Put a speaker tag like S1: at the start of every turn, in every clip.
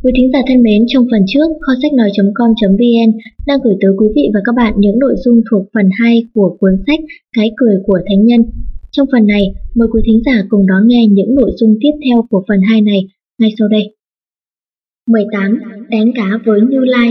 S1: Quý thính giả thân mến, trong phần trước, kho sách nói.com.vn đang gửi tới quý vị và các bạn những nội dung thuộc phần 2 của cuốn sách Cái cười của thánh nhân. Trong phần này, mời quý thính giả cùng đón nghe những nội dung tiếp theo của phần 2 này ngay sau đây. 18. Đánh cá với Như Lai.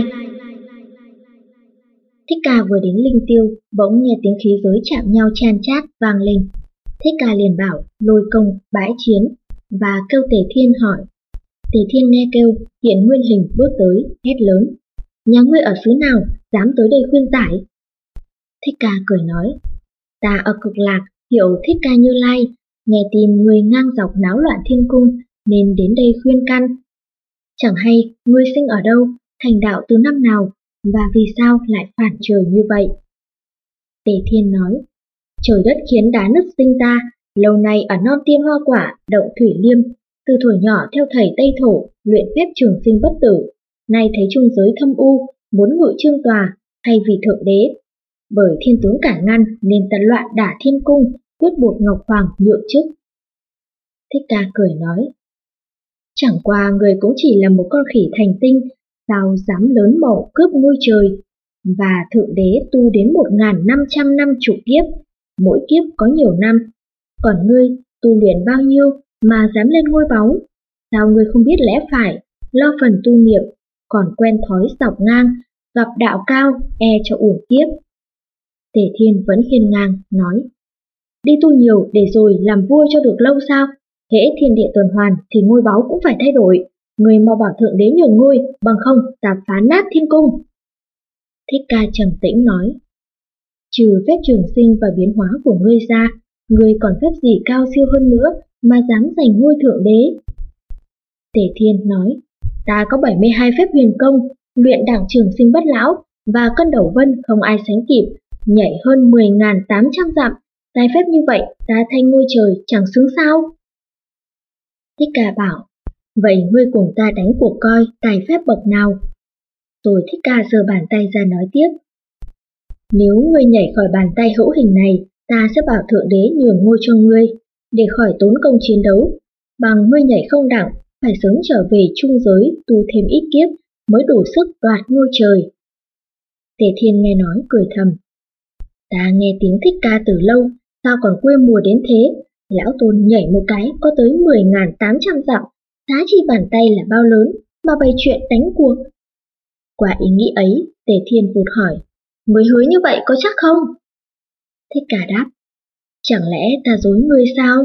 S1: Thích Ca vừa đến linh tiêu, bỗng nghe tiếng khí giới chạm nhau chan chát vang lên. Thích Ca liền bảo Lôi Công bãi chiến và kêu Tề Thiên hỏi. Tề Thiên nghe kêu, hiện nguyên hình bước tới, hét lớn. Nhà ngươi ở xứ nào, dám tới đây khuyên giải? Thích Ca cười nói, ta ở Cực Lạc, hiệu Thích Ca Như Lai, nghe tin người ngang dọc náo loạn thiên cung, nên đến đây khuyên can. Chẳng hay, ngươi sinh ở đâu, thành đạo từ năm nào, và vì sao lại phản trời như vậy? Tề Thiên nói, trời đất khiến đá nứt sinh ta, lâu nay ở non tiên hoa quả, động thủy liêm, từ thuở nhỏ theo thầy Tây Thổ, luyện phép trường sinh bất tử, nay thấy trung giới thâm u, muốn ngự trương tòa, thay vì thượng đế. Bởi thiên tướng cản ngăn nên tận loạn đả thiên cung, quyết buộc Ngọc Hoàng nhượng chức. Thích Ca cười nói, chẳng qua người cũng chỉ là một con khỉ thành tinh, sao dám lớn mộ cướp ngôi trời, và thượng đế tu đến 1500 năm trụ kiếp, mỗi kiếp có nhiều năm, còn ngươi tu luyện bao nhiêu mà dám lên ngôi báu? Sao ngươi không biết lẽ phải, lo phần tu niệm, còn quen thói dọc ngang, gặp đạo cao, cho uổng kiếp? Tề Thiên vẫn hiên ngang, nói, đi tu nhiều để rồi làm vua cho được lâu sao? Hễ thiên địa tuần hoàn thì ngôi báu cũng phải thay đổi. Ngươi mau bảo thượng đế nhường ngôi, bằng không ta phá nát thiên cung. Thích Ca trầm tĩnh nói, trừ phép trường sinh và biến hóa của ngươi ra, ngươi còn phép gì cao siêu hơn nữa mà dám giành ngôi thượng đế? Tề Thiên nói, ta có 72 phép huyền công, luyện đẳng trường sinh bất lão, và cân đầu vân không ai sánh kịp, nhảy hơn 10.800 dặm. Tài phép như vậy, ta thay ngôi trời chẳng xứng sao? Thích Ca bảo, vậy ngươi cùng ta đánh cuộc coi tài phép bậc nào? Rồi Thích Ca giơ bàn tay ra nói tiếp, nếu ngươi nhảy khỏi bàn tay hữu hình này, ta sẽ bảo thượng đế nhường ngôi cho ngươi, để khỏi tốn công chiến đấu. Bằng ngươi nhảy không đẳng, phải sớm trở về trung giới tu thêm ít kiếp mới đủ sức đoạt ngôi trời. Tề Thiên nghe nói cười thầm, ta nghe tiếng Thích Ca từ lâu, sao còn quê mùa đến thế? Lão Tôn nhảy một cái có tới 10.800 dặm, giá trị bàn tay là bao lớn mà bày chuyện đánh cuộc? Qua ý nghĩ ấy, Tề Thiên vụt hỏi, ngươi hứa như vậy có chắc không? Thích Ca đáp, chẳng lẽ ta dối ngươi sao?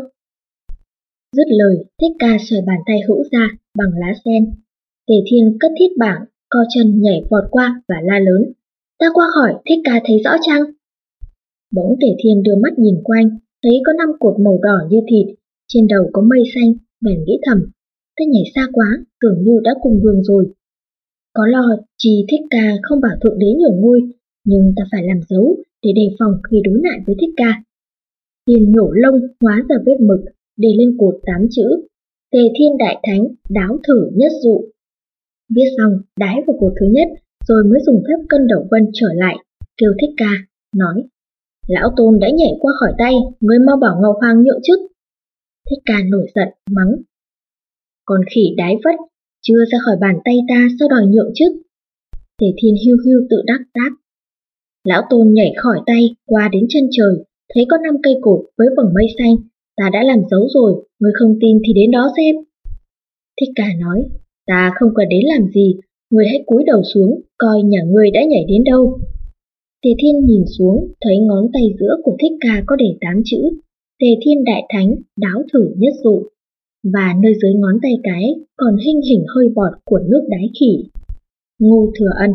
S1: Dứt lời, Thích Ca xòe bàn tay hữu ra bằng lá sen. Tề Thiên cất thiết bảng, co chân nhảy vọt qua và la lớn, ta qua khỏi, Thích Ca thấy rõ chăng? Bỗng Tề Thiên đưa mắt nhìn quanh, thấy có 5 cột màu đỏ như thịt, trên đầu có mây xanh, bèn nghĩ thầm, ta nhảy xa quá, tưởng như đã cùng đường rồi. Có lo chi Thích Ca không bảo thượng đế nhường ngôi, nhưng ta phải làm dấu để đề phòng khi đối lại với Thích Ca. Liền nhổ lông hóa ra vết mực, để lên cột 8 chữ, Tề Thiên Đại Thánh đáo thử nhất dụ. Viết xong, đái vào cột thứ nhất, rồi mới dùng phép cân đầu vân trở lại, kêu Thích Ca, nói, Lão Tôn đã nhảy qua khỏi tay, ngươi mau bảo Ngọc Hoàng nhượng chức. Thích Ca nổi giận, mắng, còn khỉ đái vất, chưa ra khỏi bàn tay ta sao đòi nhượng chức? Tề Thiên hiu hiu tự đắc đáp, Lão Tôn nhảy khỏi tay, qua đến chân trời, thấy có 5 cây cột với vầng mây xanh, ta đã làm dấu rồi, ngươi không tin thì đến đó xem. Thích Ca nói, ta không cần đến làm gì, ngươi hãy cúi đầu xuống, coi nhà ngươi đã nhảy đến đâu. Tề Thiên nhìn xuống, thấy ngón tay giữa của Thích Ca có để 8 chữ, Tề Thiên Đại Thánh đáo thử nhất dụ, và nơi dưới ngón tay cái còn hình hình hơi bọt của nước đái khỉ. Ngô Thừa Ân.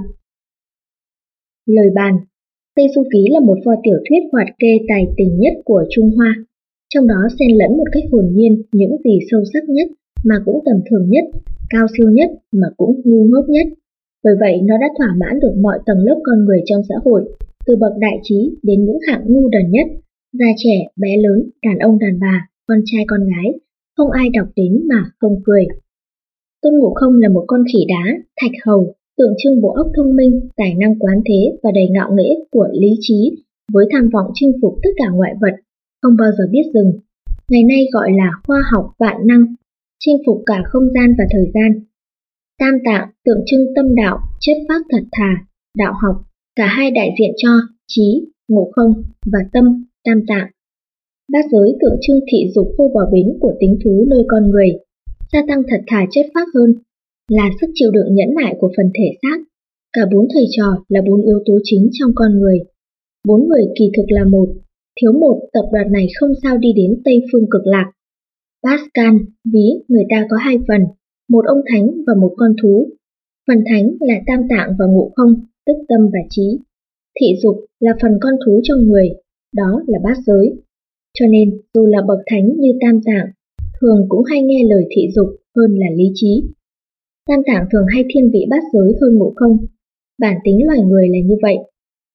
S1: Lời bàn. Tây Du Ký là một pho tiểu thuyết hoạt kê tài tình nhất của Trung Hoa, trong đó xen lẫn một cách hồn nhiên những gì sâu sắc nhất mà cũng tầm thường nhất, cao siêu nhất mà cũng ngu ngốc nhất. Bởi vậy nó đã thỏa mãn được mọi tầng lớp con người trong xã hội, từ bậc đại trí đến những hạng ngu đần nhất, già trẻ, bé lớn, đàn ông đàn bà, con trai con gái, không ai đọc đến mà không cười. Tôn Ngộ Không là một con khỉ đá, thạch hầu, tượng trưng bộ óc thông minh, tài năng quán thế và đầy ngạo nghễ của lý trí, với tham vọng chinh phục tất cả ngoại vật, không bao giờ biết dừng. Ngày nay gọi là khoa học vạn năng, chinh phục cả không gian và thời gian. Tam tạng tượng trưng tâm đạo, chất phác thật thà, đạo học, cả hai đại diện cho trí, ngộ không và tâm, tam tạng. Bát giới tượng trưng thị dục vô bờ bến của tính thú nơi con người, gia tăng thật thà chất phác hơn, là sức chịu đựng nhẫn nại của phần thể xác. Cả bốn thầy trò là bốn yếu tố chính trong con người. Bốn người kỳ thực là một, thiếu một tập đoàn này không sao đi đến Tây Phương Cực Lạc. Pascal ví người ta có hai phần, một ông thánh và một con thú. Phần thánh là tam tạng và ngộ không, tức tâm và trí. Thị dục là phần con thú trong người, đó là bát giới. Cho nên dù là bậc thánh như tam tạng, thường cũng hay nghe lời thị dục hơn là lý trí. Tam tạng thường hay thiên vị bát giới hơn ngộ không. Bản tính loài người là như vậy.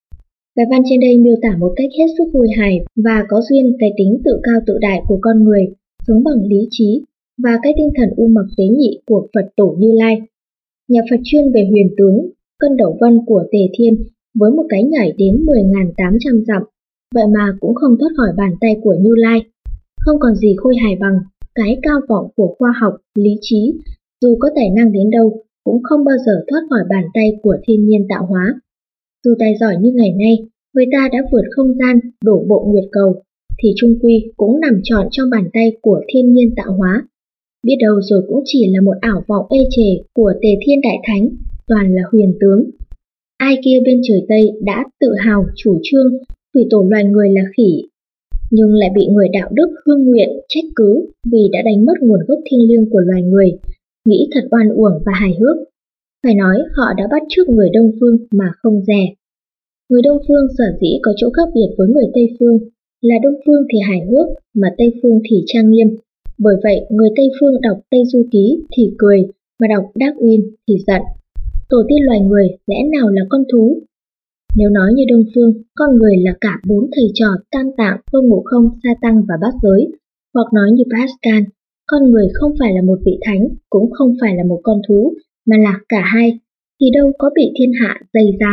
S1: Bài văn trên đây miêu tả một cách hết sức vui hài và có duyên cái tính tự cao tự đại của con người, sống bằng lý trí, và cái tinh thần u mặc tế nhị của Phật Tổ Như Lai. Nhà Phật chuyên về huyền tướng, cân đẩu vân của Tề Thiên với một cái nhảy đến 10.800 dặm, vậy mà cũng không thoát khỏi bàn tay của Như Lai. Không còn gì khôi hài bằng cái cao vọng của khoa học, lý trí, dù có tài năng đến đâu cũng không bao giờ thoát khỏi bàn tay của thiên nhiên tạo hóa. Dù tài giỏi như ngày nay, người ta đã vượt không gian, đổ bộ nguyệt cầu, thì chung quy cũng nằm trọn trong bàn tay của thiên nhiên tạo hóa. Biết đâu rồi cũng chỉ là một ảo vọng ê chề của Tề Thiên Đại Thánh, toàn là huyền tướng. Ai kia bên trời Tây đã tự hào chủ trương thủy tổ loài người là khỉ, nhưng lại bị người đạo đức hương nguyện trách cứ vì đã đánh mất nguồn gốc thiêng liêng của loài người, nghĩ thật oan uổng và hài hước. Phải nói họ đã bắt chước người Đông Phương mà không dè. Người Đông Phương sở dĩ có chỗ khác biệt với người Tây Phương là Đông Phương thì hài hước mà Tây Phương thì trang nghiêm. Bởi vậy người Tây Phương đọc Tây Du Ký thì cười, mà đọc Đắc Uyên thì giận. Tổ tiên loài người lẽ nào là con thú? Nếu nói như Đông Phương, con người là cả bốn thầy trò tam tạng, tôn ngộ không, sa tăng và bát giới, hoặc nói như Pascal, con người không phải là một vị thánh, cũng không phải là một con thú, mà là cả hai, thì đâu có bị thiên hạ dày ra.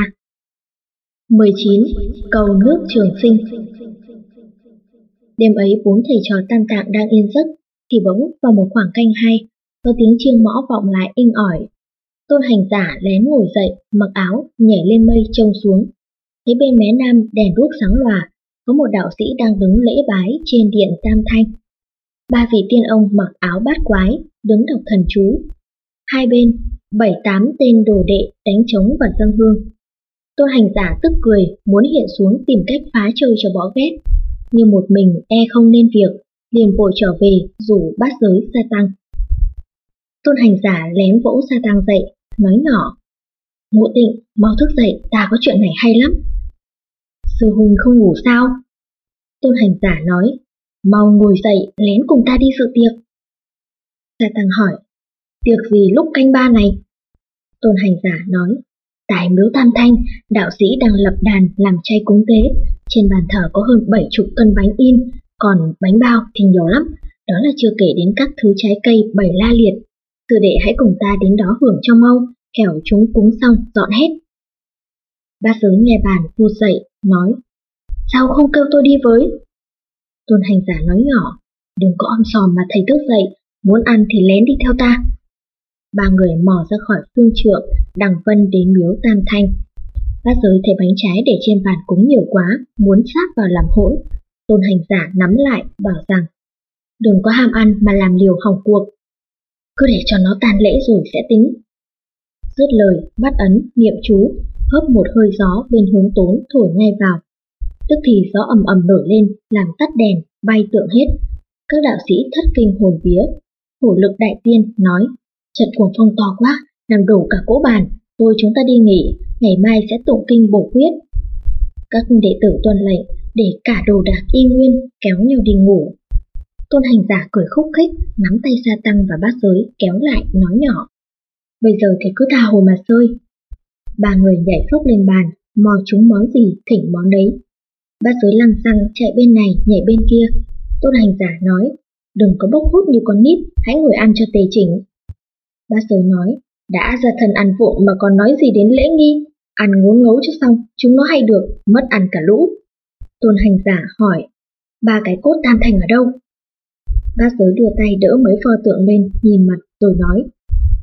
S1: 19. Cầu nước trường sinh. Đêm ấy bốn thầy trò tam tạng đang yên giấc, thì bỗng vào một khoảng canh hai, có tiếng chiêng mõ vọng lại inh ỏi. Tôn hành giả lén ngồi dậy, mặc áo, nhảy lên mây trông xuống. Thấy bên mé nam đèn đuốc sáng lòa, có một đạo sĩ đang đứng lễ bái trên điện Tam Thanh. Ba vị tiên ông mặc áo bát quái, đứng đọc thần chú. Hai bên, 7-8 tên đồ đệ đánh trống và dâng hương. Tôn hành giả tức cười, muốn hiện xuống tìm cách phá chơi cho bỏ ghét, nhưng một mình e không nên việc, liền vội trở về rủ bát giới sa tăng. Tôn hành giả lén vỗ sa tăng dậy, nói nhỏ: Ngộ Tịnh, mau thức dậy, ta có chuyện này hay lắm. Sư huynh không ngủ sao? Tôn hành giả nói: Mau ngồi dậy, lén cùng ta đi dự tiệc. Sa tăng hỏi: Tiệc gì lúc canh ba này? Tôn hành giả nói: Tại miếu Tam Thanh, đạo sĩ đang lập đàn làm chay cúng tế. Trên bàn thờ có hơn 70 cân bánh in, còn bánh bao thì nhiều lắm. Đó là chưa kể đến các thứ trái cây bày la liệt. Sư đệ hãy cùng ta đến đó hưởng cho mau, kẻo chúng cúng xong dọn hết. Bát giới nghe bàn vụt dậy, nói: Sao không kêu tôi đi với? Tôn hành giả nói nhỏ: Đừng có om sòm mà thầy thức dậy, muốn ăn thì lén đi theo ta. Ba người mò ra khỏi phương trượng, đằng vân đến miếu Tam Thanh. Bát giới thấy bánh trái để trên bàn cúng nhiều quá, muốn sát vào làm hỗn. Tôn hành giả nắm lại, bảo rằng: Đừng có ham ăn mà làm liều hỏng cuộc. Cứ để cho nó tan lễ rồi sẽ tính. Dứt lời, bắt ấn, niệm chú, hớp một hơi gió bên hướng tốn thổi ngay vào. Tức thì gió ầm ầm nổi lên, làm tắt đèn, bay tượng hết. Các đạo sĩ thất kinh hồn vía. Hổ Lực đại tiên nói: Trận cuồng phong to quá, làm đổ cả cỗ bàn. Thôi chúng ta đi nghỉ, ngày mai sẽ tụng kinh bổ huyết. Các đệ tử tuân lệnh, để cả đồ đạc y nguyên, kéo nhau đi ngủ. Tôn hành giả cười khúc khích, nắm tay sa tăng và bát giới kéo lại, nói nhỏ: Bây giờ thì cứ tha hồ mà sơi. Ba người nhảy phốc lên bàn, mò trúng món gì thỉnh món đấy. Bát giới lăng xăng chạy bên này nhảy bên kia. Tôn hành giả nói: Đừng có bốc hút như con nít, hãy ngồi ăn cho tề chỉnh. Bát giới nói: Đã ra thần ăn vụng mà còn nói gì đến lễ nghi, ăn ngốn ngấu cho xong, chúng nó hay được, mất ăn cả lũ. Tôn hành giả hỏi: Ba cái cốt Tam Thanh ở đâu? Bát giới đưa tay đỡ mấy pho tượng lên, nhìn mặt rồi nói: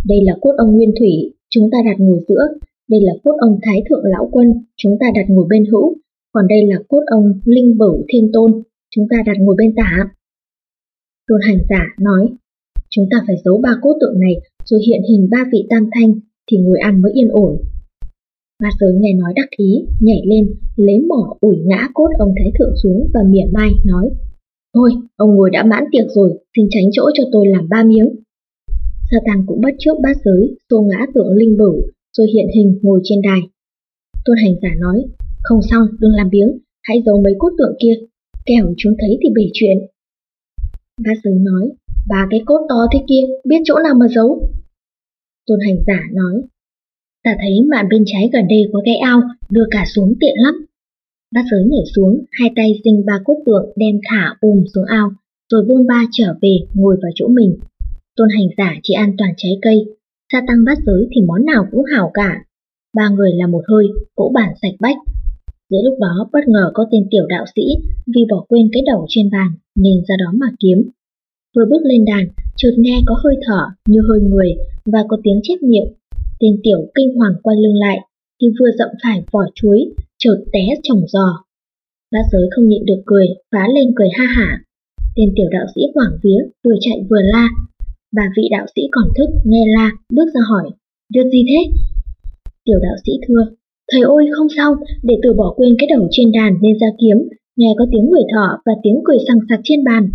S1: Đây là cốt ông Nguyên Thủy, chúng ta đặt ngồi giữa. Đây là cốt ông Thái Thượng Lão Quân, chúng ta đặt ngồi bên hữu. Còn đây là cốt ông Linh Bửu Thiên Tôn, chúng ta đặt ngồi bên tả. Tôn hành giả nói, chúng ta phải giấu 3 cốt tượng này rồi hiện hình 3 vị tam thanh thì ngồi ăn mới yên ổn. Bát Giới nghe nói đắc ý, nhảy lên, lấy mỏ ủi ngã cốt ông Thái Thượng xuống và mỉa mai nói, thôi, ông ngồi đã mãn tiệc rồi, xin tránh chỗ cho tôi làm 3 miếng. Sa Tăng cũng bắt chước Bát Giới, xô ngã tượng Linh Bửu, rồi hiện hình ngồi trên đài. Tôn hành giả nói, không xong, đừng làm biếng, hãy giấu mấy cốt tượng kia, kẻo chúng thấy thì bể chuyện. Bát Giới nói, 3 cái cốt to thế kia, biết chỗ nào mà giấu. Tôn hành giả nói, ta thấy mạn bên trái gần đây có cái ao, đưa cả xuống tiện lắm. Bát Giới nhảy xuống, hai tay dinh 3 cốt tượng đem thả xuống ao, rồi buông ba trở về ngồi vào chỗ mình. Tôn hành giả chỉ ăn toàn trái cây, Sa Tăng Bát Giới thì món nào cũng hảo cả. 3 người là một hơi, cỗ bản sạch bách. Giữa lúc đó bất ngờ có tên tiểu đạo sĩ vì bỏ quên cái đầu trên bàn nên ra đó mà kiếm. Vừa bước lên đàn, chợt nghe có hơi thở như hơi người và có tiếng chép miệng. Tên tiểu kinh hoàng quay lưng lại thì vừa dậm phải vỏ chuối, chợt té chồng giò. Bát Giới không nhịn được cười, phá lên cười ha hả. Tên tiểu đạo sĩ hoảng vía, vừa chạy vừa la. 3 vị đạo sĩ còn thức nghe la, bước ra hỏi, việc gì thế? Tiểu đạo sĩ thưa, thầy ơi không sao, đệ tử bỏ quên cái đầu trên đàn nên ra kiếm, nghe có tiếng người thở và tiếng cười sằng sặc trên bàn.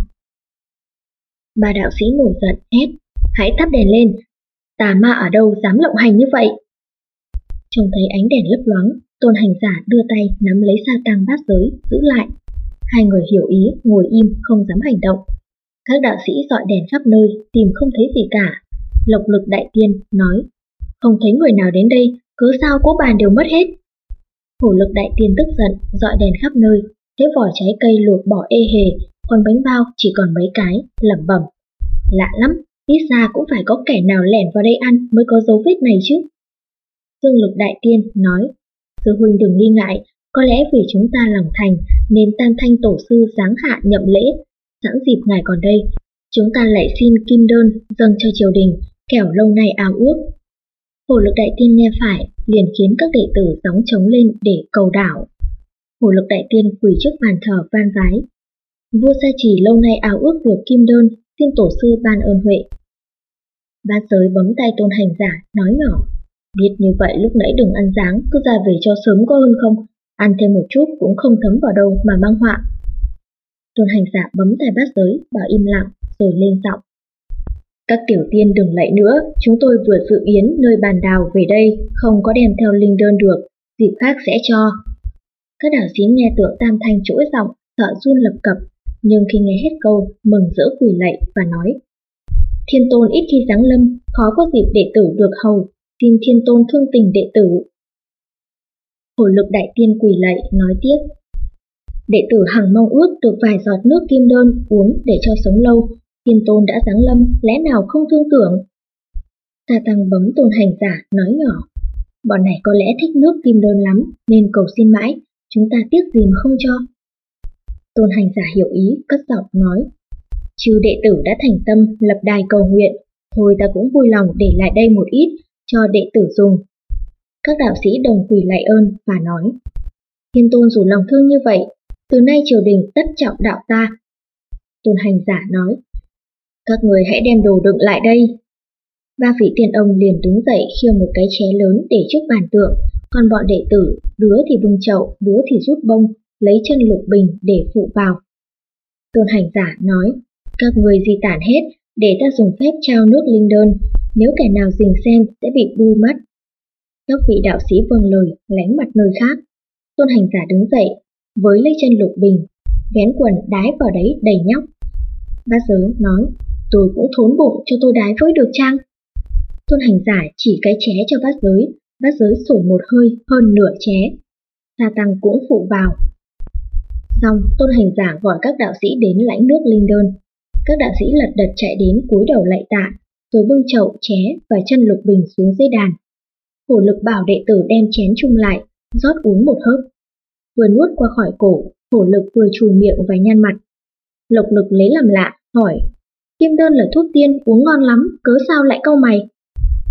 S1: 3 đạo sĩ nổi giận hét, hãy thắp đèn lên, tà ma ở đâu dám lộng hành như vậy? Trông thấy ánh đèn lấp loáng, Tôn hành giả đưa tay nắm lấy Sa Tăng Bát Giới, giữ lại. Hai người hiểu ý, ngồi im không dám hành động. Các đạo sĩ dọi đèn khắp nơi, tìm không thấy gì cả. Lộc Lực Đại Tiên nói, không thấy người nào đến đây, cớ sao cỗ bàn đều mất hết? Hổ Lực Đại Tiên tức giận, dọi đèn khắp nơi, thấy vỏ trái cây lột bỏ ê hề, còn bánh bao chỉ còn mấy cái, lẩm bẩm. Lạ lắm, ít ra cũng phải có kẻ nào lẻn vào đây ăn mới có dấu vết này chứ. Dương Lực Đại Tiên nói, sư huynh đừng nghi ngại, có lẽ vì chúng ta lòng thành nên Tam Thanh Tổ sư giáng hạ nhậm lễ. Sẵn dịp ngài còn đây, chúng ta lại xin kim đơn dâng cho triều đình, kẻo lâu nay ao ước. Hổ Lực Đại Tiên nghe phải, liền khiến các đệ tử gióng trống lên để cầu đảo. Hổ Lực Đại Tiên quỳ trước bàn thờ van vái. Vua Sa Trì lâu nay ao ước được kim đơn, xin tổ sư ban ơn huệ. Bát Giới bấm tay Tôn hành giả, nói nhỏ, biết như vậy lúc nãy đừng ăn ráng, cứ ra về cho sớm có hơn không, ăn thêm một chút cũng không thấm vào đâu mà mang họa. Tôn hành giả bấm tay Bát Giới, bảo im lặng, rồi lên giọng. Các tiểu tiên đừng lạy nữa, chúng tôi vừa dự yến nơi bàn đào về đây, không có đem theo linh đơn được, dịp khác sẽ cho. Các đạo sĩ nghe tượng Tam Thanh trỗi giọng, sợ run lập cập, nhưng khi nghe hết câu, mừng rỡ quỳ lạy và nói. Thiên tôn ít khi giáng lâm, khó có dịp đệ tử được hầu, xin thiên tôn thương tình đệ tử. Hổ Lực Đại Tiên quỳ lạy, nói tiếp. Đệ tử hằng mong ước được vài giọt nước kim đơn uống để cho sống lâu, thiên tôn đã giáng lâm, lẽ nào không thương tưởng? Sa Tăng bấm Tôn hành giả, nói nhỏ. Bọn này có lẽ thích nước kim đơn lắm, nên cầu xin mãi, chúng ta tiếc gì mà không cho. Tôn hành giả hiểu ý, cất giọng nói. Chư đệ tử đã thành tâm lập đài cầu nguyện, thôi ta cũng vui lòng để lại đây một ít cho đệ tử dùng. Các đạo sĩ đồng quỳ lạy ơn và nói. Thiên tôn dù lòng thương như vậy, từ nay triều đình tất trọng đạo ta. Tôn hành giả nói. Các người hãy đem đồ đựng lại đây. 3 vị tiên ông liền đứng dậy khiêng một cái ché lớn để trước bàn tượng, còn bọn đệ tử, đứa thì bưng chậu, đứa thì rút bông, lấy chân lục bình để phụ vào. Tôn hành giả nói, các người di tản hết, để ta dùng phép trao nước linh đơn, nếu kẻ nào rình xem sẽ bị đuôi mắt. Các vị đạo sĩ vâng lời, lánh mặt nơi khác. Tôn hành giả đứng dậy, với lấy chân lục bình, vén quần đái vào đấy đầy nhóc. Bát Giới nói, tôi cũng thốn bụng cho tôi đái với được chăng? Tôn hành giả chỉ cái ché cho Bát Giới sổ một hơi hơn nửa ché. Sa Tăng cũng phụ vào. Xong, Tôn hành giả gọi các đạo sĩ đến lãnh nước linh đơn. Các đạo sĩ lật đật chạy đến cúi đầu lạy tạ, rồi bưng chậu, ché và chân lục bình xuống dưới đàn. Hổ Lực bảo đệ tử đem chén chung lại, rót uống một hớp. Vừa nuốt qua khỏi cổ, Hổ Lực vừa chùi miệng và nhăn mặt. Lộc Lực lấy làm lạ, hỏi, kim đơn là thuốc tiên, uống ngon lắm, cớ sao lại cau mày?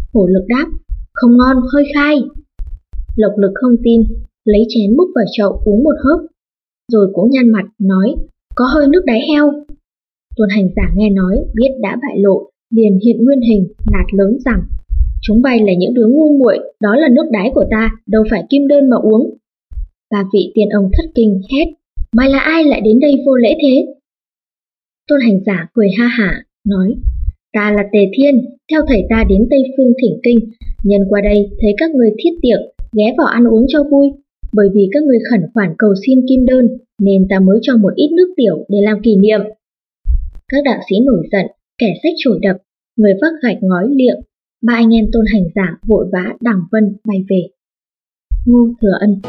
S1: Hổ Lực đáp, không ngon, hơi khai. Lộc Lực không tin, lấy chén múc vào chậu uống một hớp, rồi cũng nhăn mặt nói, có hơi nước đáy heo. Tôn Hành Giả nghe nói, biết đã bại lộ, liền hiện nguyên hình, nạt lớn rằng, chúng bay là những đứa ngu muội, đó là nước đáy của ta, đâu phải kim đơn mà uống. Và vị tiên ông thất kinh hét, mày là ai lại đến đây vô lễ thế? Tôn Hành Giả cười ha hả, nói, ta là Tề Thiên, theo thầy ta đến Tây Phương thỉnh kinh, nhân qua đây thấy các người thiết tiệc, ghé vào ăn uống cho vui, bởi vì các người khẩn khoản cầu xin kim đơn, nên ta mới cho một ít nước tiểu để làm kỷ niệm. Các đạo sĩ nổi giận, kẻ xách chổi đập, người vác gạch ngói liệng, ba anh em Tôn Hành Giả vội vã đằng vân bay về. Ngô Thừa Ân.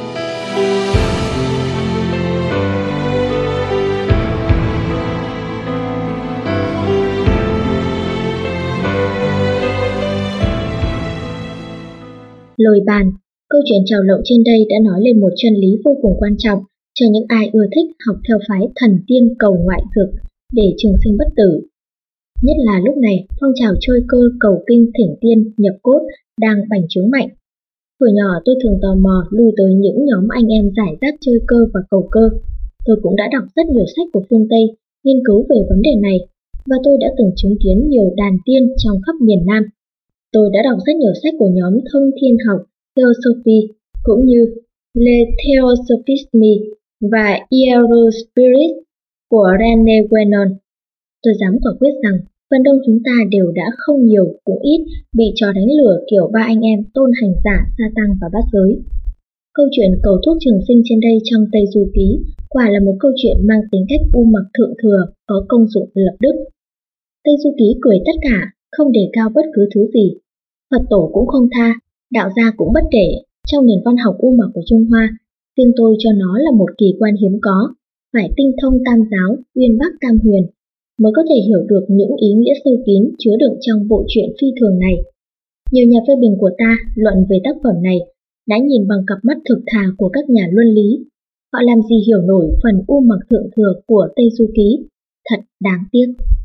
S1: Lời bàn, câu chuyện trào lộng trên đây đã nói lên một chân lý vô cùng quan trọng cho những ai ưa thích học theo phái thần tiên cầu ngoại dược để trường sinh bất tử. Nhất là lúc này, phong trào chơi cơ cầu kinh thỉnh tiên nhập cốt đang bành trướng mạnh. Hồi nhỏ tôi thường tò mò lui tới những nhóm anh em giải rác chơi cơ và cầu cơ. Tôi cũng đã đọc rất nhiều sách của phương Tây nghiên cứu về vấn đề này, và tôi đã từng chứng kiến nhiều đàn tiên trong khắp miền Nam. Tôi đã đọc rất nhiều sách của nhóm thông thiên học Theosophy cũng như Le Theosophisme và Hierospirit của René Guénon. Tôi dám quả quyết rằng phần đông chúng ta đều đã không nhiều cũng ít bị trò đánh lừa kiểu ba anh em Tôn Hành Giả, Sa Tăng và Bát Giới. Câu chuyện cầu thuốc trường sinh trên đây trong Tây Du Ký quả là một câu chuyện mang tính cách u mặc thượng thừa, có công dụng lập đức. Tây Du Ký cười tất cả, không đề cao bất cứ thứ gì. Phật tổ cũng không tha, đạo gia cũng bất kể. Trong nền văn học u mặc của Trung Hoa, riêng tôi cho nó là một kỳ quan hiếm có, phải tinh thông tam giáo, uyên bác tam huyền, mới có thể hiểu được những ý nghĩa sâu kín chứa đựng trong bộ truyện phi thường này. Nhiều nhà phê bình của ta luận về tác phẩm này đã nhìn bằng cặp mắt thực thà của các nhà luân lý. Họ làm gì hiểu nổi phần u mặc thượng thừa của Tây Du Ký, thật đáng tiếc.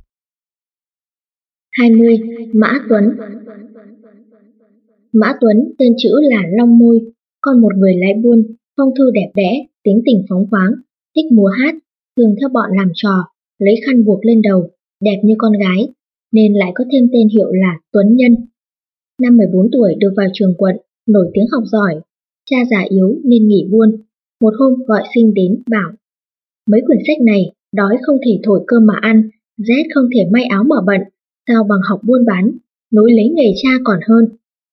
S1: 20. Mã Tuấn. Mã Tuấn tên chữ là Long Môi, con một người lái buôn, phong thư đẹp đẽ, tính tình phóng khoáng, thích múa hát, thường theo bọn làm trò, lấy khăn buộc lên đầu, đẹp như con gái, nên lại có thêm tên hiệu là Tuấn Nhân. Năm 14 tuổi được vào trường quận, nổi tiếng học giỏi, cha già yếu nên nghỉ buôn. Một hôm gọi Sinh đến bảo, mấy quyển sách này, đói không thể thổi cơm mà ăn, rét không thể may áo mà bận, sao bằng học buôn bán, nối lấy nghề cha còn hơn.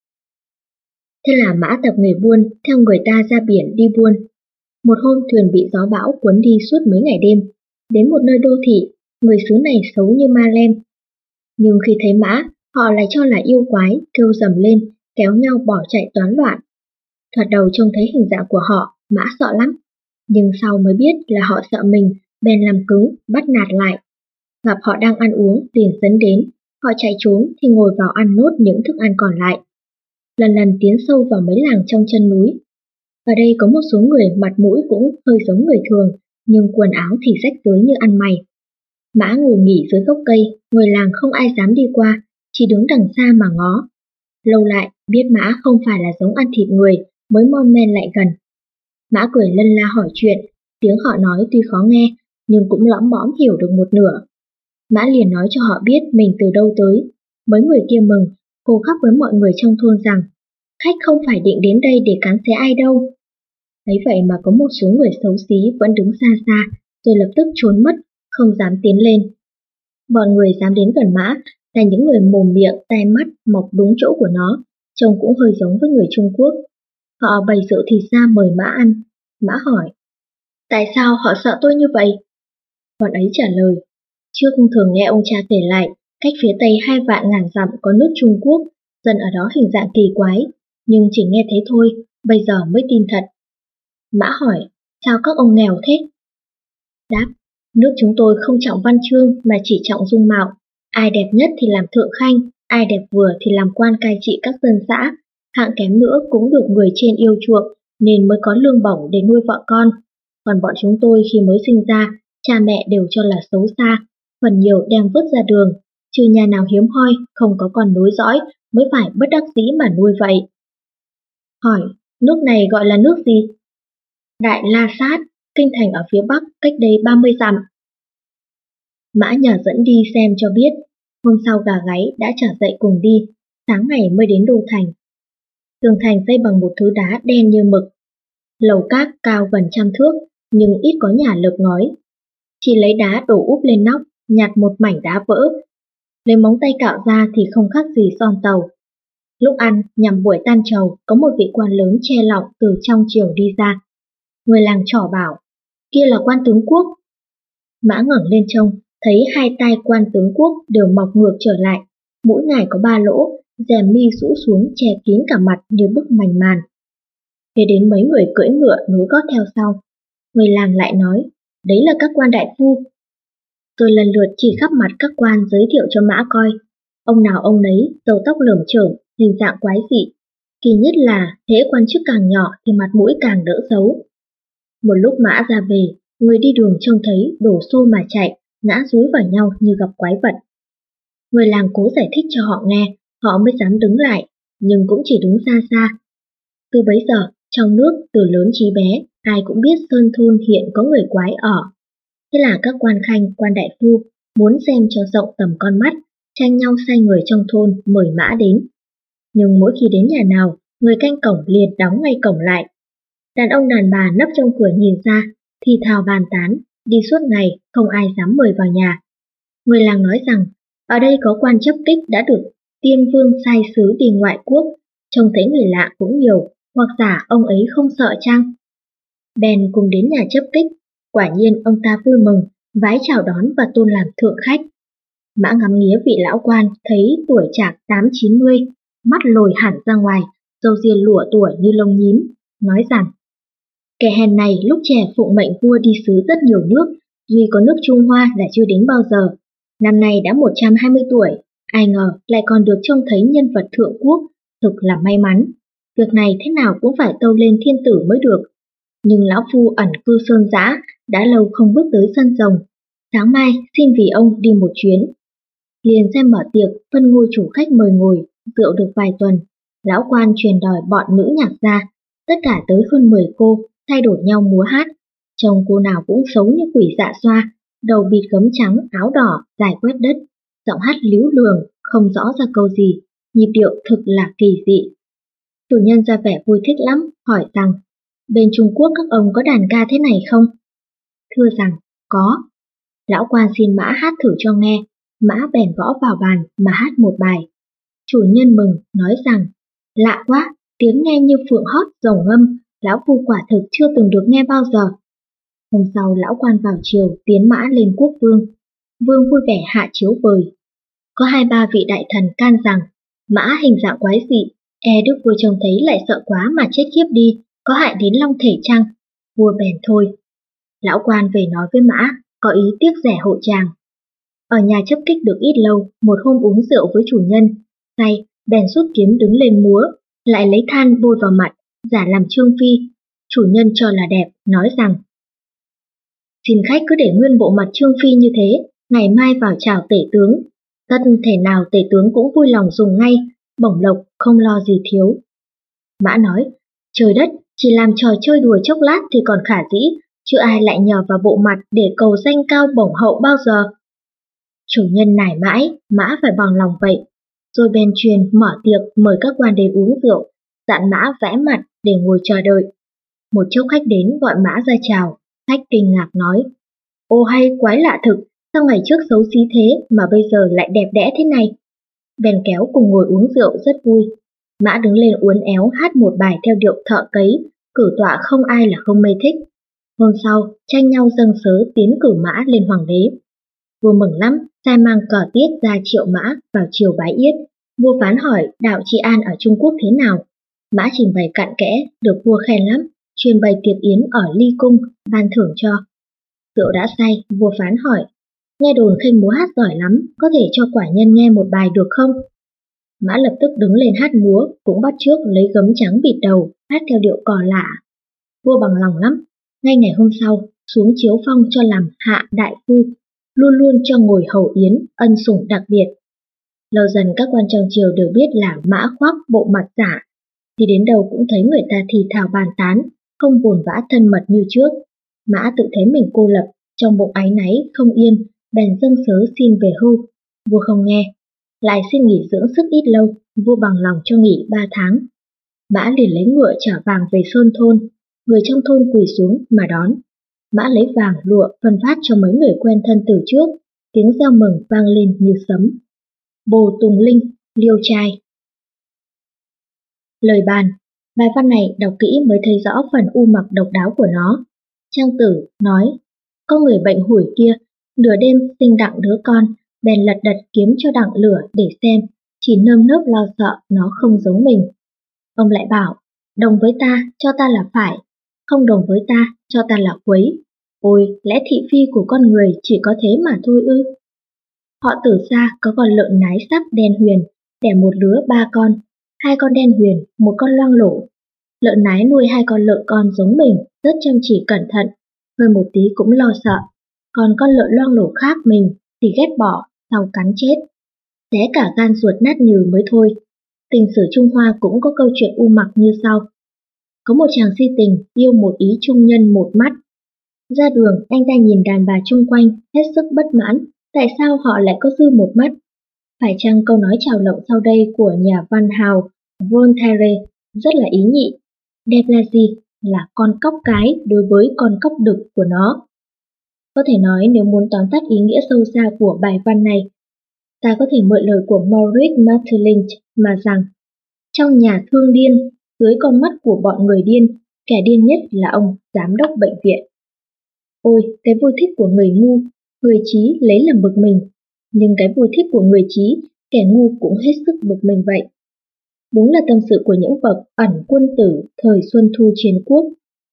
S1: Thế là Mã tập nghề buôn, theo người ta ra biển đi buôn. Một hôm thuyền bị gió bão cuốn đi suốt mấy ngày đêm, đến một nơi đô thị, người xứ này xấu như ma lem. Nhưng khi thấy Mã, họ lại cho là yêu quái, kêu rầm lên, kéo nhau bỏ chạy toán loạn. Thoạt đầu trông thấy hình dạng của họ, Mã sợ lắm, nhưng sau mới biết là họ sợ mình, bèn làm cứng, bắt nạt lại. Gặp họ đang ăn uống, liền dẫn đến, họ chạy trốn thì ngồi vào ăn nốt những thức ăn còn lại. Lần lần tiến sâu vào mấy làng trong chân núi. Ở đây có một số người mặt mũi cũng hơi giống người thường, nhưng quần áo thì rách rưới như ăn mày. Mã ngồi nghỉ dưới gốc cây, người làng không ai dám đi qua, chỉ đứng đằng xa mà ngó. Lâu lại, biết Mã không phải là giống ăn thịt người, mới mon men lại gần. Mã cười lân la hỏi chuyện, tiếng họ nói tuy khó nghe, nhưng cũng lõm bõm hiểu được một nửa. Mã liền nói cho họ biết mình từ đâu tới. Mấy người kia mừng, hô khắp với mọi người trong thôn rằng khách không phải định đến đây để cắn xé ai đâu. Thấy vậy mà có một số người xấu xí vẫn đứng xa xa, rồi lập tức trốn mất, không dám tiến lên. Bọn người dám đến gần Mã là những người mồm miệng, tai mắt mọc đúng chỗ của nó, trông cũng hơi giống với người Trung Quốc. Họ bày rượu thịt ra mời Mã ăn. Mã hỏi, tại sao họ sợ tôi như vậy? Bọn ấy trả lời, trước thường nghe ông cha kể lại, cách phía tây 2 vạn ngàn dặm có nước Trung Quốc, dân ở đó hình dạng kỳ quái, nhưng chỉ nghe thấy thôi, bây giờ mới tin thật. Mã hỏi, sao các ông nghèo thế? Đáp, nước chúng tôi không trọng văn chương mà chỉ trọng dung mạo, ai đẹp nhất thì làm thượng khanh, ai đẹp vừa thì làm quan cai trị các dân xã, hạng kém nữa cũng được người trên yêu chuộng nên mới có lương bổng để nuôi vợ con. Còn bọn chúng tôi khi mới sinh ra, cha mẹ đều cho là xấu xa, phần nhiều đem vứt ra đường, trừ nhà nào hiếm hoi, không có con nối dõi, mới phải bất đắc dĩ mà nuôi vậy. Hỏi, nước này gọi là nước gì? Đại La Sát, kinh thành ở phía bắc, cách đây 30 dặm. Mã nhờ dẫn đi xem cho biết. Hôm sau gà gáy đã trở dậy cùng đi, sáng ngày mới đến đô thành. Tường thành xây bằng một thứ đá đen như mực. Lầu các cao gần 100 thước, nhưng ít có nhà lợp ngói. Chỉ lấy đá đổ úp lên nóc, nhặt một mảnh đá vỡ. Lấy móng tay cạo ra thì không khác gì son tàu. Lúc ăn, nhằm buổi tan trầu, có một vị quan lớn che lọng từ trong triều đi ra. Người làng trỏ bảo, kia là quan tướng quốc. Mã ngẩng lên trông, thấy hai tay quan tướng quốc đều mọc ngược trở lại, mỗi ngài có 3 lỗ, rèm mi rũ xuống che kín cả mặt như bức mành màn. Thế đến mấy người cưỡi ngựa nối gót theo sau. Người làng lại nói, đấy là các quan đại phu. Rồi lần lượt chỉ khắp mặt các quan giới thiệu cho Mã coi. Ông nào ông nấy, râu tóc lởm chởm, hình dạng quái dị. Kỳ nhất là, hễ quan chức càng nhỏ thì mặt mũi càng đỡ xấu. Một lúc Mã ra về, người đi đường trông thấy đổ xô mà chạy, ngã dúi vào nhau như gặp quái vật. Người làng cố giải thích cho họ nghe, họ mới dám đứng lại, nhưng cũng chỉ đứng xa xa. Từ bấy giờ, trong nước từ lớn chí bé, ai cũng biết Sơn Thôn hiện có người quái ở. Thế là các quan khanh, quan đại phu muốn xem cho rộng tầm con mắt, tranh nhau sai người trong thôn mời Mã đến. Nhưng mỗi khi đến nhà nào, người canh cổng liền đóng ngay cổng lại. Đàn ông đàn bà nấp trong cửa nhìn ra, thì thào bàn tán, đi suốt ngày không ai dám mời vào nhà. Người làng nói rằng, ở đây có quan chấp kích đã được tiên vương sai sứ đi ngoại quốc, trông thấy người lạ cũng nhiều, hoặc giả ông ấy không sợ chăng? Bèn cùng đến nhà chấp kích, quả nhiên ông ta vui mừng, vái chào đón và tôn làm thượng khách. Mã ngắm nghía vị lão quan thấy tuổi trạc 8-90, mắt lồi hẳn ra ngoài, râu ria lụa tủa như lông nhím, nói rằng kẻ hèn này lúc trẻ phụng mệnh vua đi sứ rất nhiều nước, duy có nước Trung Hoa là chưa đến bao giờ. Năm nay đã 120 tuổi, ai ngờ lại còn được trông thấy nhân vật thượng quốc, thực là may mắn. Việc này thế nào cũng phải tâu lên thiên tử mới được. Nhưng lão phu ẩn cư sơn dã, đã lâu không bước tới sân rồng. Sáng mai xin vì ông đi một chuyến. Liền xem mở tiệc, phân ngôi chủ khách mời ngồi, rượu được vài tuần. Lão quan truyền đòi bọn nữ nhạc ra, tất cả tới hơn 10 cô, thay đổi nhau múa hát. Trông cô nào cũng xấu như quỷ dạ xoa, đầu bịt gấm trắng, áo đỏ, dài quét đất, giọng hát líu lường, không rõ ra câu gì, nhịp điệu thực là kỳ dị. Chủ nhân ra vẻ vui thích lắm, hỏi rằng, bên Trung Quốc các ông có đàn ca thế này không? Thưa rằng, có. Lão quan xin Mã hát thử cho nghe, Mã bèn gõ vào bàn mà hát một bài. Chủ nhân mừng, nói rằng, lạ quá, tiếng nghe như phượng hót rồng ngâm, lão phu quả thực chưa từng được nghe bao giờ. Hôm sau lão quan vào triều tiến Mã lên quốc vương. Vương vui vẻ hạ chiếu vời. Có 2-3 vị đại thần can rằng, Mã hình dạng quái dị, đức vua trông thấy lại sợ quá mà chết khiếp đi, có hại đến long thể chăng? Vua bèn thôi. Lão quan về nói với Mã, có ý tiếc rẻ hộ chàng. Ở nhà chấp kích được ít lâu, một hôm uống rượu với chủ nhân, say, bèn rút kiếm đứng lên múa, lại lấy than bôi vào mặt, giả làm trương phi. Chủ nhân cho là đẹp, nói rằng, xin khách cứ để nguyên bộ mặt trương phi như thế, ngày mai vào chào tể tướng. Tất thể nào tể tướng cũng vui lòng dùng ngay, bổng lộc không lo gì thiếu. Mã nói, trời đất, chỉ làm trò chơi đùa chốc lát thì còn khả dĩ, chứ ai lại nhờ vào bộ mặt để cầu danh cao bổng hậu bao giờ. Chủ nhân nài mãi, Mã phải bằng lòng vậy. Rồi bèn truyền mở tiệc mời các quan đến uống rượu, dặn Mã vẽ mặt để ngồi chờ đợi. Một chốc khách đến gọi Mã ra chào, khách kinh ngạc nói, ô hay quái lạ thực, sao ngày trước xấu xí thế mà bây giờ lại đẹp đẽ thế này. Bèn kéo cùng ngồi uống rượu rất vui. Mã đứng lên uốn éo hát một bài theo điệu thợ cấy, cử tọa không ai là không mê thích. Hôm sau, tranh nhau dâng sớ tiến cử Mã lên hoàng đế. Vua mừng lắm, sai mang cờ tiết ra triệu Mã vào triều bái yết. Vua phán hỏi đạo trị an ở Trung Quốc thế nào. Mã trình bày cặn kẽ, được vua khen lắm, truyền bày tiệc yến ở Ly Cung, ban thưởng cho. Rượu đã say, vua phán hỏi, nghe đồn khanh múa hát giỏi lắm, có thể cho quả nhân nghe một bài được không? Mã lập tức đứng lên hát múa, cũng bắt chước lấy gấm trắng bịt đầu, hát theo điệu cò lạ. Vua bằng lòng lắm, ngay ngày hôm sau, xuống chiếu phong cho làm hạ đại phu, luôn luôn cho ngồi hầu yến, ân sủng đặc biệt. Lâu dần các quan trong triều đều biết là Mã khoác bộ mặt giả, thì đến đâu cũng thấy người ta thì thào bàn tán, không vồn vã thân mật như trước. Mã tự thấy mình cô lập, trong bụng áy náy không yên, bèn dâng sớ xin về hưu. Vua không nghe, lại xin nghỉ dưỡng sức ít lâu, vua bằng lòng cho nghỉ 3 tháng. Mã liền lấy ngựa chở vàng về sơn thôn, người trong thôn quỳ xuống mà đón. Mã lấy vàng lụa phân phát cho mấy người quen thân từ trước, tiếng reo mừng vang lên như sấm. Bồ Tùng Linh, Liêu Trai. Lời bàn. Bài văn này đọc kỹ mới thấy rõ phần u mặc độc đáo của nó. Trang Tử nói, có người bệnh hủi kia, nửa đêm sinh đặng đứa con, bèn lật đật kiếm cho đặng lửa để xem, chỉ nơm nớp lo sợ nó không giống mình. Ông lại bảo, đồng với ta, cho ta là phải, không đồng với ta, cho ta là quấy. Ôi, lẽ thị phi của con người chỉ có thế mà thôi ư. Họ Tử xa có con lợn nái sắc đen huyền, đẻ một lứa 3 con, 2 con đen huyền, 1 con loang lổ. Lợn nái nuôi 2 con lợn con giống mình, rất chăm chỉ cẩn thận, hơi một tí cũng lo sợ. Còn con lợn loang lổ khác mình thì ghét bỏ, sau cắn chết. Xé cả gan ruột nát nhừ mới thôi. Tình sử Trung Hoa cũng có câu chuyện u mặc như sau. Có một chàng si tình yêu một ý trung nhân một mắt. Ra đường, anh ta nhìn đàn bà chung quanh, hết sức bất mãn, tại sao họ lại có dư một mắt? Phải chăng câu nói trào lộng sau đây của nhà văn hào Voltaire rất là ý nhị? Đẹp là gì? Là con cóc cái đối với con cóc đực của nó. Có thể nói nếu muốn tóm tắt ý nghĩa sâu xa của bài văn này, ta có thể mượn lời của Maurice Maeterlinck mà rằng, trong nhà thương điên, dưới con mắt của bọn người điên, kẻ điên nhất là ông giám đốc bệnh viện. Ôi, cái vui thích của người ngu, người trí lấy làm bực mình, nhưng cái vui thích của người trí, kẻ ngu cũng hết sức bực mình vậy. Đúng là tâm sự của những bậc ẩn quân tử thời Xuân Thu chiến quốc.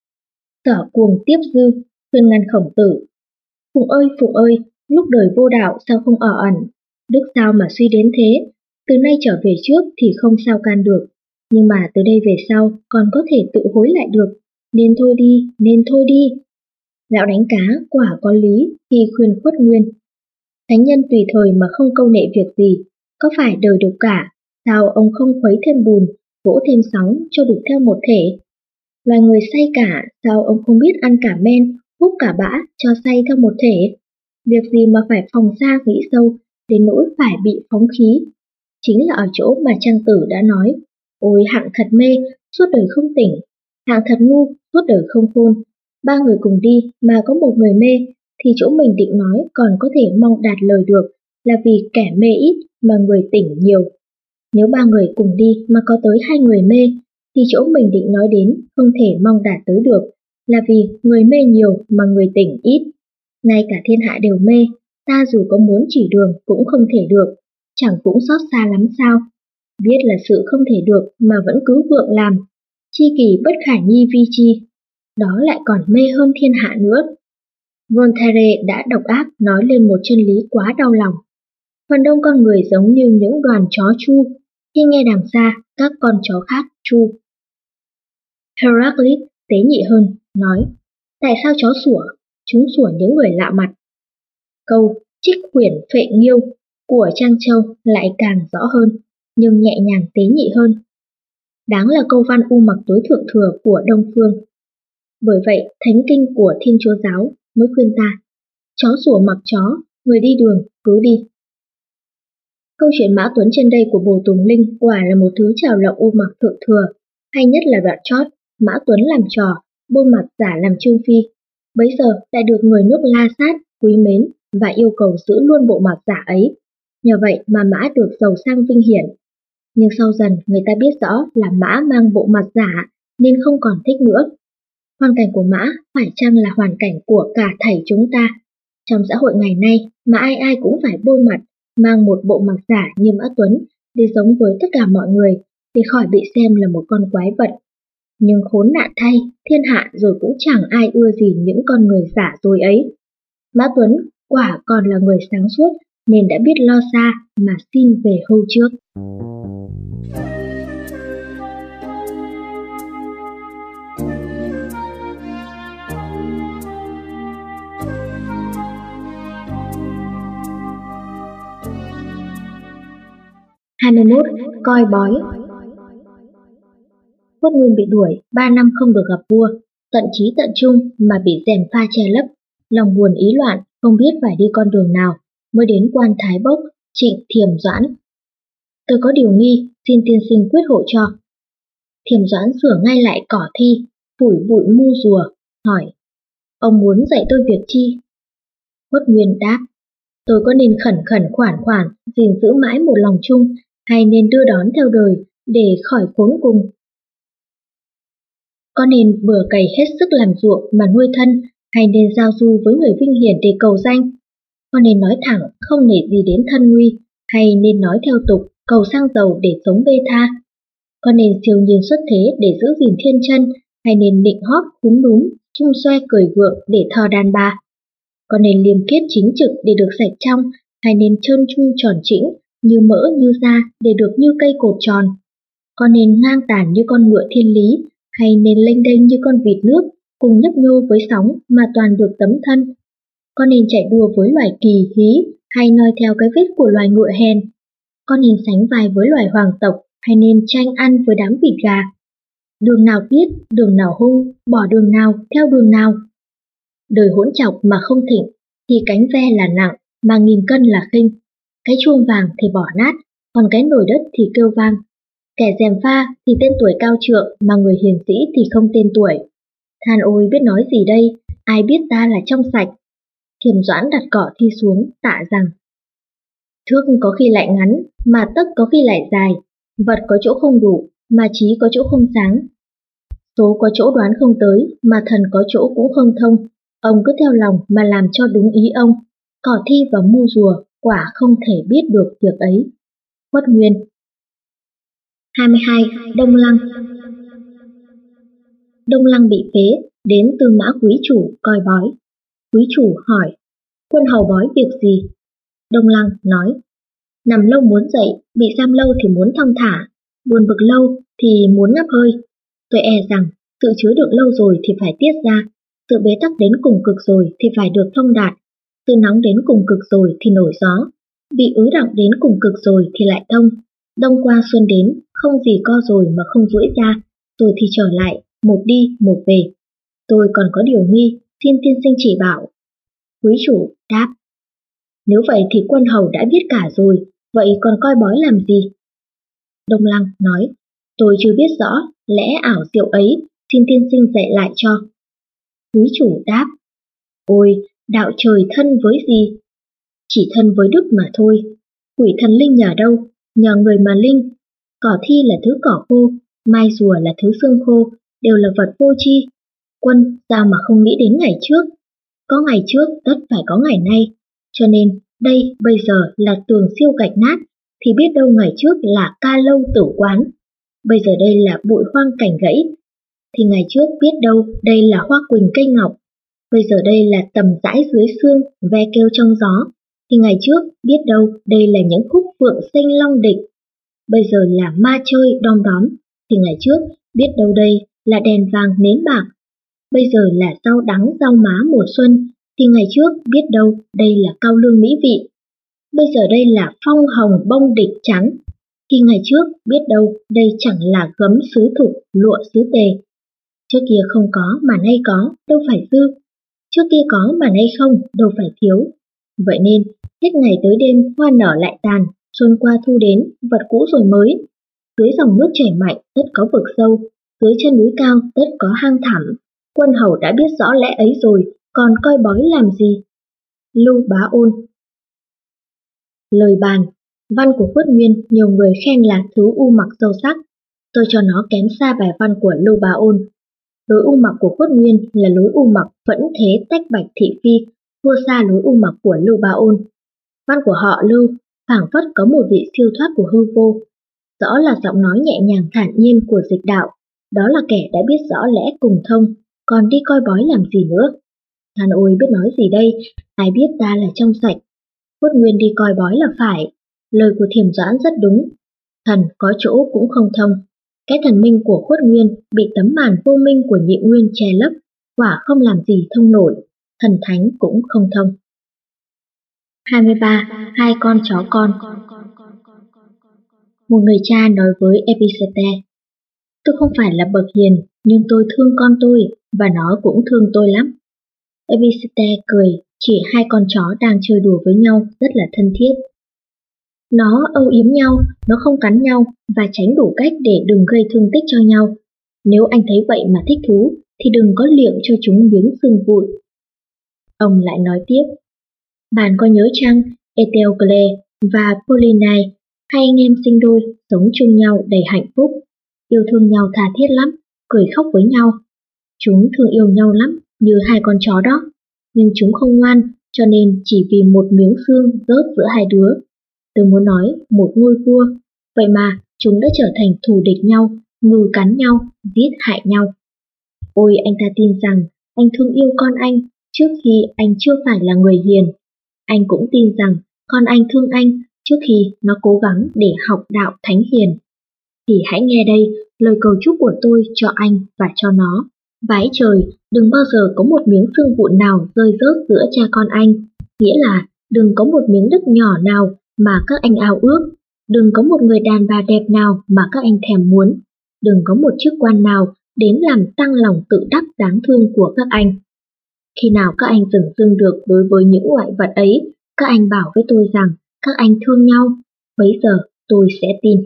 S1: Sở Cuồng tiếp dư, khuyên ngăn Khổng Tử. Phụng ơi, lúc đời vô đạo sao không ở ẩn, đức sao mà suy đến thế, từ nay trở về trước thì không sao can được, nhưng mà từ đây về sau còn có thể tự hối lại được, nên thôi đi. Lão đánh cá quả có lý khi khuyên khuất nguyên. Thánh nhân tùy thời mà không câu nệ việc gì, có phải đời được cả, sao ông không khuấy thêm bùn, vỗ thêm sóng cho đủ theo một thể? Loài người say cả, sao ông không biết ăn cả men, hút cả bã cho say theo một thể? Việc gì mà phải phòng xa nghĩ sâu, đến nỗi phải bị phóng khí? Chính là ở chỗ mà Trang Tử đã nói, ôi hạng thật mê, suốt đời không tỉnh, hạng thật ngu, suốt đời không khôn. 3 người cùng đi mà có một người mê, thì chỗ mình định nói còn có thể mong đạt lời được, là vì kẻ mê ít mà người tỉnh nhiều. Nếu 3 người cùng đi mà có tới 2 người mê, thì chỗ mình định nói đến không thể mong đạt tới được, là vì người mê nhiều mà người tỉnh ít. Ngay cả thiên hạ đều mê, ta dù có muốn chỉ đường cũng không thể được, chẳng cũng xót xa lắm sao? Biết là sự không thể được mà vẫn cứ vượng làm, chi kỳ bất khả nhi vi chi, đó lại còn mê hơn thiên hạ nữa. Voltaire đã độc ác nói lên một chân lý quá đau lòng. Phần đông con người giống như những đoàn chó chu, khi nghe đằng xa các con chó khác chu. Heraclit tế nhị hơn, nói, tại sao chó sủa? Chúng sủa những người lạ mặt. Câu trích quyển phệ nghiêu của Trang Châu lại càng rõ hơn, nhưng nhẹ nhàng tế nhị hơn. Đáng là câu văn u mặc tối thượng thừa của Đông Phương. Bởi vậy, thánh kinh của Thiên Chúa Giáo mới khuyên ta, chó sủa mặc chó, người đi đường cứ đi. Câu chuyện Mã Tuấn trên đây của Bồ Tùng Linh quả là một thứ trào lộng u mặc thượng thừa, hay nhất là đoạn chót, Mã Tuấn làm trò, bôi mặt giả làm Trương Phi. Bấy giờ lại được người nước la sát, quý mến và yêu cầu giữ luôn bộ mặt giả ấy. Nhờ vậy mà Mã được giàu sang vinh hiển. Nhưng sau dần người ta biết rõ là Mã mang bộ mặt giả nên không còn thích nữa. Hoàn cảnh của Mã phải chăng là hoàn cảnh của cả thảy chúng ta? Trong xã hội ngày nay mà ai ai cũng phải bôi mặt, mang một bộ mặt giả như Mã Tuấn để giống với tất cả mọi người để khỏi bị xem là một con quái vật. Nhưng khốn nạn thay, thiên hạ rồi cũng chẳng ai ưa gì những con người giả dối ấy. Mã Tuấn quả còn là người sáng suốt nên đã biết lo xa mà xin về hưu trước. 21. Coi bói. Khuất Nguyên bị đuổi 3 năm không được gặp vua, tận chí tận trung mà bị rèm pha che lấp, lòng buồn ý loạn, không biết phải đi con đường nào, mới đến quan Thái Bốc, Trịnh Thiểm Doãn. Tôi có điều nghi, xin tiên sinh quyết hộ cho. Thiểm Doãn sửa ngay lại cỏ thi, phủi bụi mu rùa, hỏi: Ông muốn dạy tôi việc chi? Khuất Nguyên đáp: Tôi có nên khẩn khẩn khoản khoản, gìn giữ mãi một lòng chung, hay nên đưa đón theo đời, để khỏi khốn cùng? Có nên bừa cày hết sức làm ruộng mà nuôi thân, hay nên giao du với người vinh hiển để cầu danh? Có nên nói thẳng, không nể gì đến thân nguy, hay nên nói theo tục, cầu sang giàu để sống bê tha? Có nên siêu nhiên xuất thế để giữ gìn thiên chân, hay nên nịnh hót cúm núm, chung xoe cười gượng để thờ đàn bà? Có nên liêm khiết chính trực để được sạch trong, hay nên trơn tru tròn trĩnh, như mỡ như da để được như cây cột tròn? Có nên ngang tàn như con ngựa thiên lý, hay nên lênh đênh như con vịt nước, cùng nhấp nhô với sóng mà toàn được tấm thân? Có nên chạy đua với loài kỳ hí, hay noi theo cái vết của loài ngựa hèn? Có nên sánh vai với loài hoàng tộc, hay nên tranh ăn với đám vịt gà? Đường nào tiết, đường nào hung, bỏ đường nào, theo đường nào? Đời hỗn trọc mà không thịnh, thì cánh ve là nặng, mà nghìn cân là khinh. Cái chuông vàng thì bỏ nát, còn cái nồi đất thì kêu vang. Kẻ gièm pha thì tên tuổi cao trượng, mà người hiền sĩ thì không tên tuổi. Than ôi biết nói gì đây, ai biết ta là trong sạch. Thiểm Doãn đặt cỏ thi xuống, tạ rằng: Thước có khi lại ngắn, mà tấc có khi lại dài. Vật có chỗ không đủ, mà trí có chỗ không sáng. Số có chỗ đoán không tới, mà thần có chỗ cũng không thông. Ông cứ theo lòng mà làm cho đúng ý ông. Cỏ thi và mu rùa quả không thể biết được việc ấy. Khuất Nguyên. 22. Đông Lăng. Đông Lăng bị phế, đến Tư Mã quý chủ coi bói. Quý chủ hỏi: Quân hầu bói việc gì? Đông Lăng nói: Nằm lâu muốn dậy, bị giam lâu thì muốn thong thả, buồn bực lâu thì muốn ngắp hơi. Tôi e rằng sự chứa đựng lâu rồi thì phải tiết ra, sự bế tắc đến cùng cực rồi thì phải được thông đạt, sự nóng đến cùng cực rồi thì nổi gió, bị ứ đọng đến cùng cực rồi thì lại thông. Đông qua xuân đến, không gì co rồi mà không duỗi ra, rồi thì trở lại, một đi một về. Tôi còn có điều nghi, xin tiên sinh chỉ bảo. Quý chủ đáp: Nếu vậy thì quân hầu đã biết cả rồi, vậy còn coi bói làm gì? Đông Lăng nói: Tôi chưa biết rõ, lẽ ảo diệu ấy, xin tiên sinh dạy lại cho. Quý chủ đáp: Ôi, đạo trời thân với gì? Chỉ thân với đức mà thôi. Quỷ thần linh nhờ đâu, nhờ người mà linh. Cỏ thi là thứ cỏ khô, mai rùa là thứ xương khô, đều là vật vô tri. Quân sao mà không nghĩ đến ngày trước? Có ngày trước tất phải có ngày nay, cho nên đây bây giờ là tường siêu gạch nát, thì biết đâu ngày trước là ca lâu tử quán. Bây giờ đây là bụi hoang cảnh gãy, thì ngày trước biết đâu đây là hoa quỳnh cây ngọc. Bây giờ đây là tầm dãi dưới xương, ve kêu trong gió, thì ngày trước biết đâu đây là những khúc phượng xanh long địch. Bây giờ là ma chơi đom đóm, thì ngày trước biết đâu đây là đèn vàng nến bạc. Bây giờ là rau đắng rau má mùa xuân, thì ngày trước biết đâu đây là cao lương mỹ vị. Bây giờ đây là phong hồng bông địch trắng, thì ngày trước biết đâu đây chẳng là gấm sứ thục lụa sứ tề. Trước kia không có mà nay có, đâu phải dư. Trước kia có mà nay không, đâu phải thiếu. Vậy nên, hết ngày tới đêm hoa nở lại tàn, xuân qua thu đến, vật cũ rồi mới. Dưới dòng nước chảy mạnh tất có vực sâu, dưới chân núi cao tất có hang thẳm. Quân hầu đã biết rõ lẽ ấy rồi, còn coi bói làm gì? Lưu Bá Ôn. Lời bàn. Văn của Khuất Nguyên nhiều người khen là thứ u mặc sâu sắc. Tôi cho nó kém xa bài văn của Lưu Bá Ôn. Lối u mặc của Khuất Nguyên là lối u mặc vẫn thế tách bạch thị phi, thua xa lối u mặc của Lưu Bá Ôn. Văn của họ Lưu phảng phất có một vị siêu thoát của hư vô. Rõ là giọng nói nhẹ nhàng thản nhiên của dịch đạo, đó là kẻ đã biết rõ lẽ cùng thông, còn đi coi bói làm gì nữa. Than ôi biết nói gì đây, ai biết ta là trong sạch. Khuất Nguyên đi coi bói là phải, lời của Thiểm Doãn rất đúng. Thần có chỗ cũng không thông. Cái thần minh của Khuất Nguyên bị tấm màn vô minh của Nhị Nguyên che lấp, quả không làm gì thông nổi, thần thánh cũng không thông. 23. Hai con chó con. Một người cha nói với Epictetus, tôi không phải là bậc hiền, nhưng tôi thương con tôi, và nó cũng thương tôi lắm. Epictetus cười, chỉ hai con chó đang chơi đùa với nhau rất là thân thiết. Nó âu yếm nhau, nó không cắn nhau và tránh đủ cách để đừng gây thương tích cho nhau. Nếu anh thấy vậy mà thích thú, thì đừng có liệng cho chúng miếng xương vụn. Ông lại nói tiếp, bạn có nhớ chăng, Eteocle và Polynice, hai anh em sinh đôi, sống chung nhau đầy hạnh phúc, yêu thương nhau tha thiết lắm, cười khóc với nhau. Chúng thương yêu nhau lắm, như hai con chó đó, nhưng chúng không ngoan, cho nên chỉ vì một miếng xương rớt giữa hai đứa. Tôi muốn nói một ngôi vua, vậy mà chúng đã trở thành thù địch nhau, ngừ cắn nhau, giết hại nhau. Ôi, anh ta tin rằng anh thương yêu con anh trước khi anh chưa phải là người hiền. Anh cũng tin rằng con anh thương anh trước khi nó cố gắng để học đạo thánh hiền. Thì hãy nghe đây lời cầu chúc của tôi cho anh và cho nó. Vái trời, đừng bao giờ có một miếng xương vụn nào rơi rớt giữa cha con anh. Nghĩa là đừng có một miếng đất nhỏ nào mà các anh ao ước. Đừng có một người đàn bà đẹp nào mà các anh thèm muốn. Đừng có một chức quan nào đến làm tăng lòng tự đắc đáng thương của các anh. Khi nào các anh dừng dưng được đối với những ngoại vật ấy, các anh bảo với tôi rằng các anh thương nhau, bấy giờ tôi sẽ tin.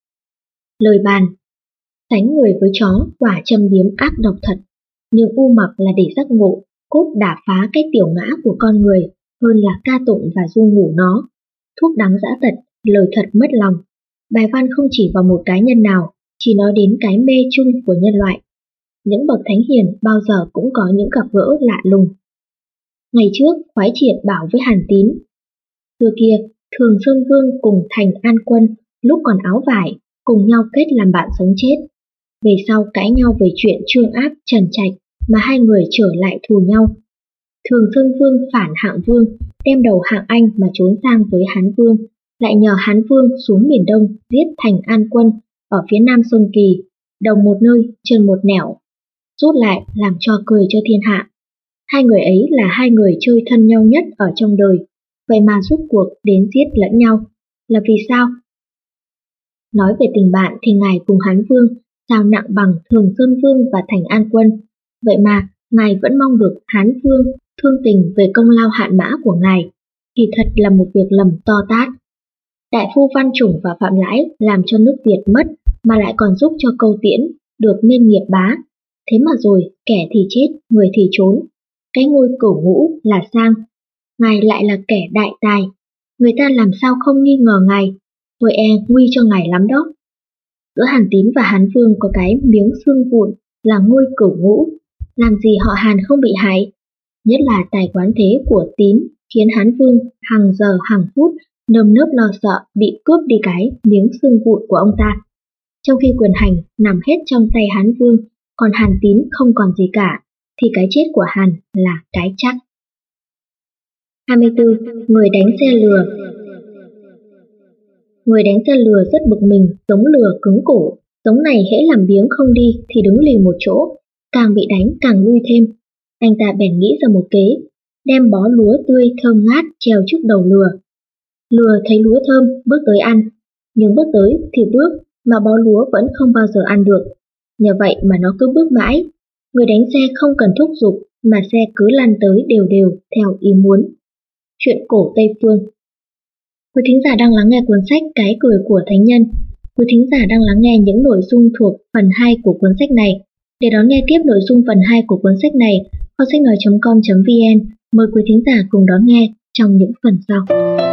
S1: Lời bàn. Sánh người với chó quả châm biếm ác độc thật, nhưng u mặc là để giác ngộ, cốt đả phá cái tiểu ngã của con người hơn là ca tụng và ru ngủ nó. Thuốc đắng dã tật, lời thật mất lòng. Bài văn không chỉ vào một cá nhân nào, chỉ nói đến cái mê chung của nhân loại. Những bậc thánh hiền bao giờ cũng có những gặp gỡ lạ lùng. Ngày trước, Khoái Triệt bảo với Hàn Tín, xưa kia, Thường Sơn Vương cùng Thành An Quân lúc còn áo vải, cùng nhau kết làm bạn sống chết. Về sau cãi nhau về chuyện Trương Áp, Trần Trạch mà hai người trở lại thù nhau. Thường Sơn Vương phản Hạng Vương, đem đầu Hạng Anh mà trốn sang với Hán Vương, lại nhờ Hán Vương xuống miền Đông giết Thành An Quân ở phía nam sông Kỳ, đầu một nơi, chân một nẻo, rút lại làm cho cười cho thiên hạ. Hai người ấy là hai người chơi thân nhau nhất ở trong đời, vậy mà rút cuộc đến giết lẫn nhau. Là vì sao? Nói về tình bạn thì ngài cùng Hán Vương sao nặng bằng Thường Sơn Vương và Thành An Quân, vậy mà ngài vẫn mong được Hán Vương thương tình về công lao hạn mã của ngài, thì thật là một việc lầm to tát. Đại phu Văn Chủng và Phạm Lãi làm cho nước Việt mất mà lại còn giúp cho Câu Tiễn được nên nghiệp bá. Thế mà rồi kẻ thì chết, người thì trốn. Cái ngôi cửu ngũ là Sang, ngài lại là kẻ đại tài. Người ta làm sao không nghi ngờ ngài, tôi nguy cho ngài lắm đó. Giữa Hàn Tín và Hán Vương có cái miếng xương vụn là ngôi cửu ngũ, làm gì họ Hàn không bị hại. Nhất là tài quán thế của Tín khiến Hán Vương hàng giờ hàng phút nơm nớp lo sợ bị cướp đi cái miếng xương vụn của ông ta. Trong khi quyền hành nằm hết trong tay Hán Vương, còn Hàn Tín không còn gì cả, thì cái chết của Hàn là cái chắc. 24. Người đánh xe lừa. Người đánh xe lừa rất bực mình, giống lừa cứng cổ. Giống này hễ làm biếng không đi thì đứng lì một chỗ, càng bị đánh càng lui thêm. Anh ta bèn nghĩ ra một kế, đem bó lúa tươi thơm ngát treo trước đầu lừa. Lừa thấy lúa thơm, bước tới ăn, nhưng bước tới thì bước mà bó lúa vẫn không bao giờ ăn được. Nhờ vậy mà nó cứ bước mãi. Người đánh xe không cần thúc giục mà xe cứ lăn tới đều đều theo ý muốn. Chuyện cổ Tây Phương. Quý thính giả đang lắng nghe cuốn sách Cái cười của thánh nhân. Quý thính giả đang lắng nghe những nội dung thuộc phần 2 của cuốn sách này. Để đón nghe tiếp nội dung phần 2 của cuốn sách này, kho sách nói.com.vn mời quý thính giả cùng đón nghe trong những phần sau.